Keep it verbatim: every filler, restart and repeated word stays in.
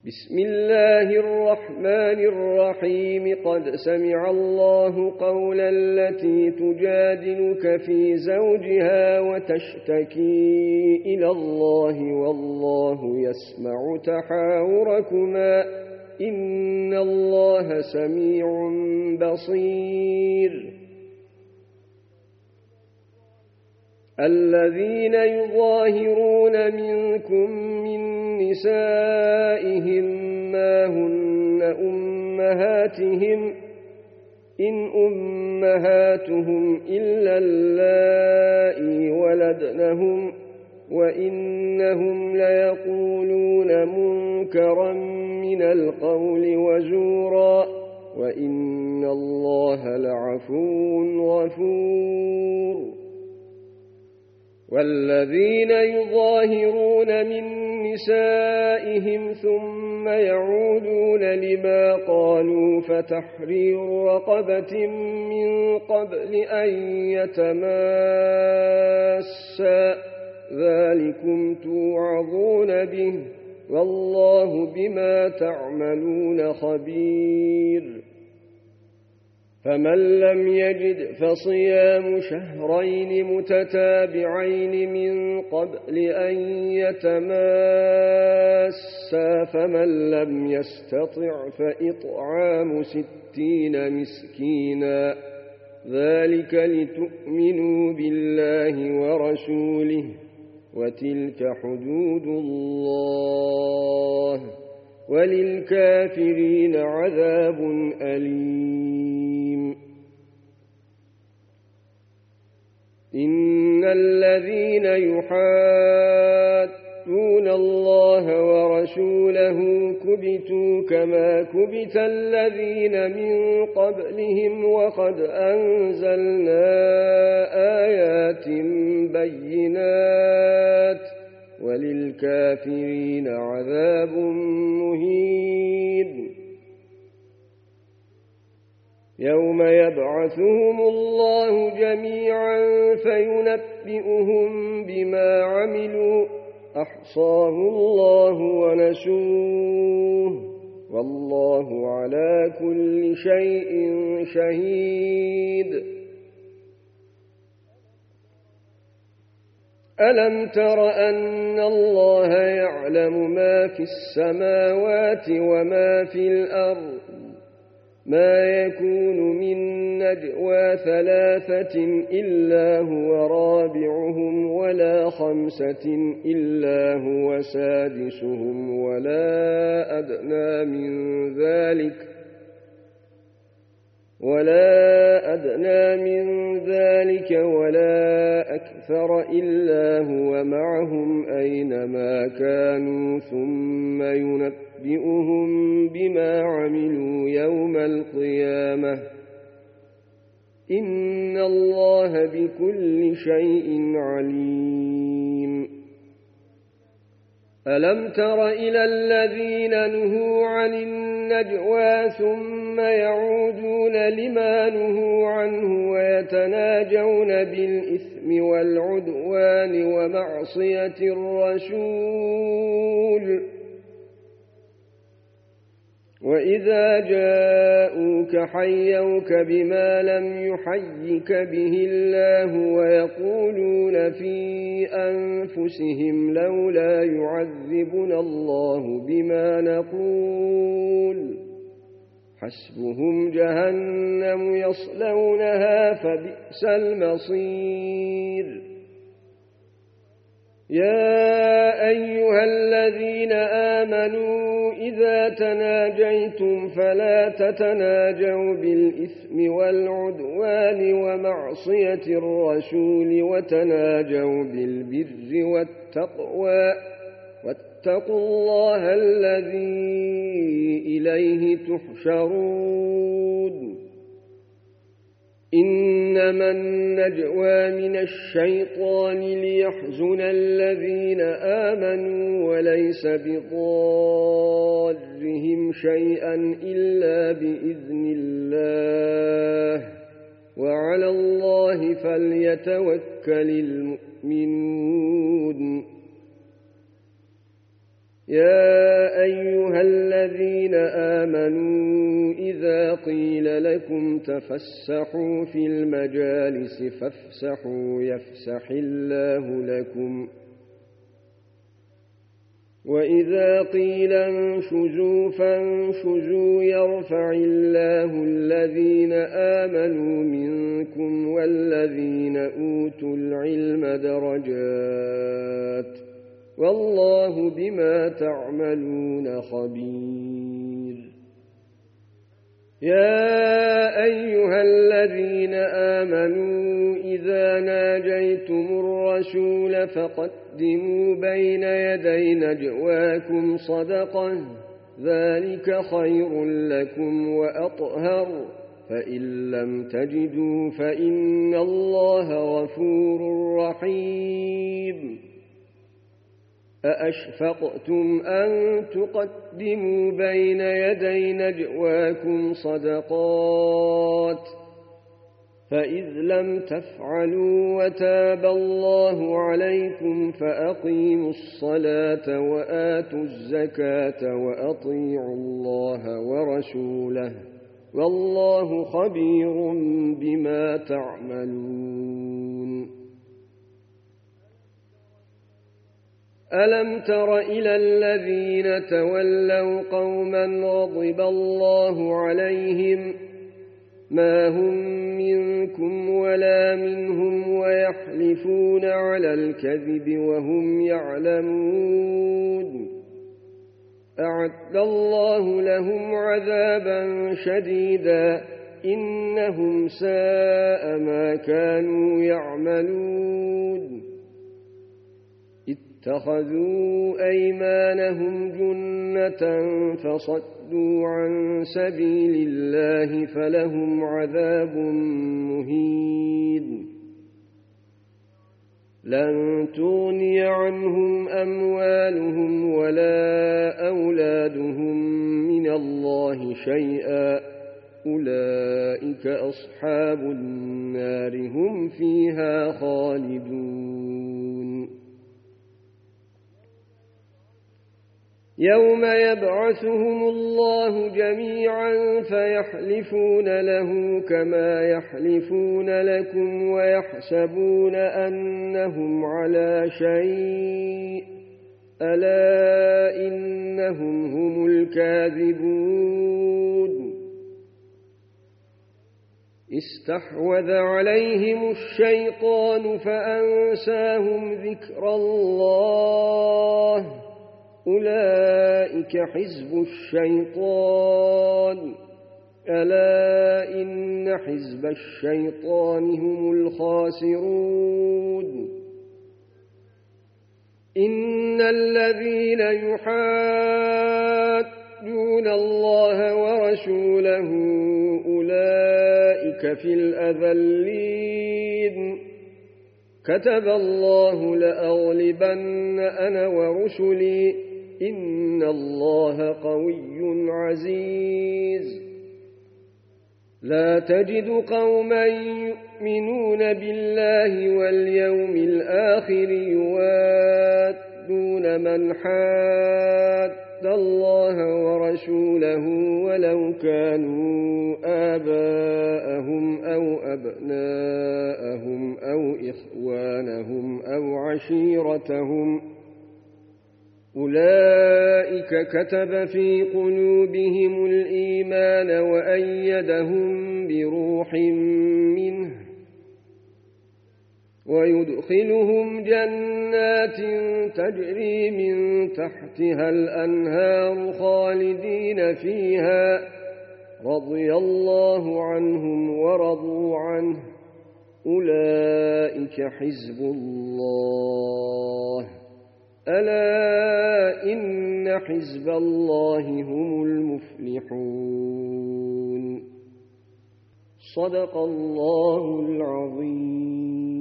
بسم الله الرحمن الرحيم قد سمع الله قول التي تجادلك في زوجها وتشتكي إلى الله والله يسمع تحاوركما إن الله سميع بصير الذين يظاهرون منكم من نسائهم ما هن أمهاتهم إن أمهاتهم إلا اللائي ولدنهم وإنهم ليقولون منكرا من القول وزورا وإن الله لعفو غفور والذين يظاهرون من نسائهم ثم يعودون لما قالوا فتحرير رقبة من قبل أن يتماسا ذلكم توعظون به والله بما تعملون خبير فمن لم يجد فصيام شهرين متتابعين من قبل أن يتماسا فمن لم يستطع فإطعام ستين مسكينا ذلك لتؤمنوا بالله ورسوله وتلك حدود الله وللكافرين عذاب أليم إن الذين يحادون الله ورسوله كبتوا كما كبت الذين من قبلهم وقد أنزلنا آيات بينات وللكافرين عذاب مهين يوم يبعثهم الله جميعا فينبئهم بما عملوا أحصاه الله ونسوه والله على كل شيء شهيد ألم تر أن الله يعلم ما في السماوات وما في الأرض ما يكون من نجوى ثلاثة إلا هو رابعهم ولا خمسة إلا هو سادسهم ولا أدنى من ذلك ولا أدنى من ذلك ولا أكثر إلا هو معهم أينما كانوا ثم ينبئهم بما عملوا يوم القيامة إن الله بكل شيء عليم ألم تر إلى الذين نهوا عن النجوى ثم يعودون لما نهوا عنه ويتناجون بالإثم والعدوان ومعصية الرسول وإذا جاءوك حيوك بما لم يحيك به الله ويقولون في أنفسهم لولا يعذبنا الله بما نقول حسبهم جهنم يصلونها فبئس المصير يا أيها الذين آمنوا إذا تناجيتم فلا تتناجوا بالإثم والعدوان ومعصية الرسول وتناجوا بالبر والتقوى واتقوا الله الذي إليه تحشرون إنما النجوى من الشيطان ليحزن الذين آمنوا وليس بضارهم شيئا إلا بإذن الله وعلى الله فليتوكل المؤمنون يا أيها الذين آمنوا إذا قيل لكم تفسحوا في المجالس فافسحوا يفسح الله لكم وإذا قيل انشزوا فانشزوا يرفع الله الذين آمنوا منكم والذين أوتوا العلم درجات والله بما تعملون خبير يا أيها الذين آمنوا إذا ناجيتم الرسول فقدموا بين يدي نجواكم صدقة ذلك خير لكم وأطهر فإن لم تجدوا فإن الله غفور رحيم أأشفقتم أن تقدموا بين يدي نجواكم صدقات فإذ لم تفعلوا وتاب الله عليكم فأقيموا الصلاة وآتوا الزكاة وأطيعوا الله ورسوله والله خبير بما تعملون ألم تر إلى الذين تولوا قوما غضب الله عليهم ما هم منكم ولا منهم ويحلفون على الكذب وهم يعلمون أعد الله لهم عذابا شديدا إنهم ساء ما كانوا يعملون اتخذوا أيمانهم جنة فصدوا عن سبيل الله فلهم عذاب مهين لن تغني عنهم أموالهم ولا أولادهم من الله شيئا أولئك أصحاب النار هم فيها خالدون يوم يبعثهم الله جميعا فيحلفون له كما يحلفون لكم ويحسبون أنهم على شيء ألا إنهم هم الكاذبون استحوذ عليهم الشيطان فأنساهم ذكر الله أولئك حزب الشيطان ألا إن حزب الشيطان هم الخاسرون إن الذين يحادون الله ورسوله أولئك في الأذلين كتب الله لأغلبن أنا ورسلي إن الله قوي عزيز لا تجد قوما يؤمنون بالله واليوم الآخر يوادون من حاد الله ورسوله ولو كانوا آباءهم أو أبناءهم أو إخوانهم أو عشيرتهم أولئك كتب في قلوبهم الإيمان وأيدهم بروح منه ويدخلهم جنات تجري من تحتها الأنهار خالدين فيها رضي الله عنهم ورضوا عنه أولئك حزب الله ألا إن حزب الله هم المفلحون صدق الله العظيم.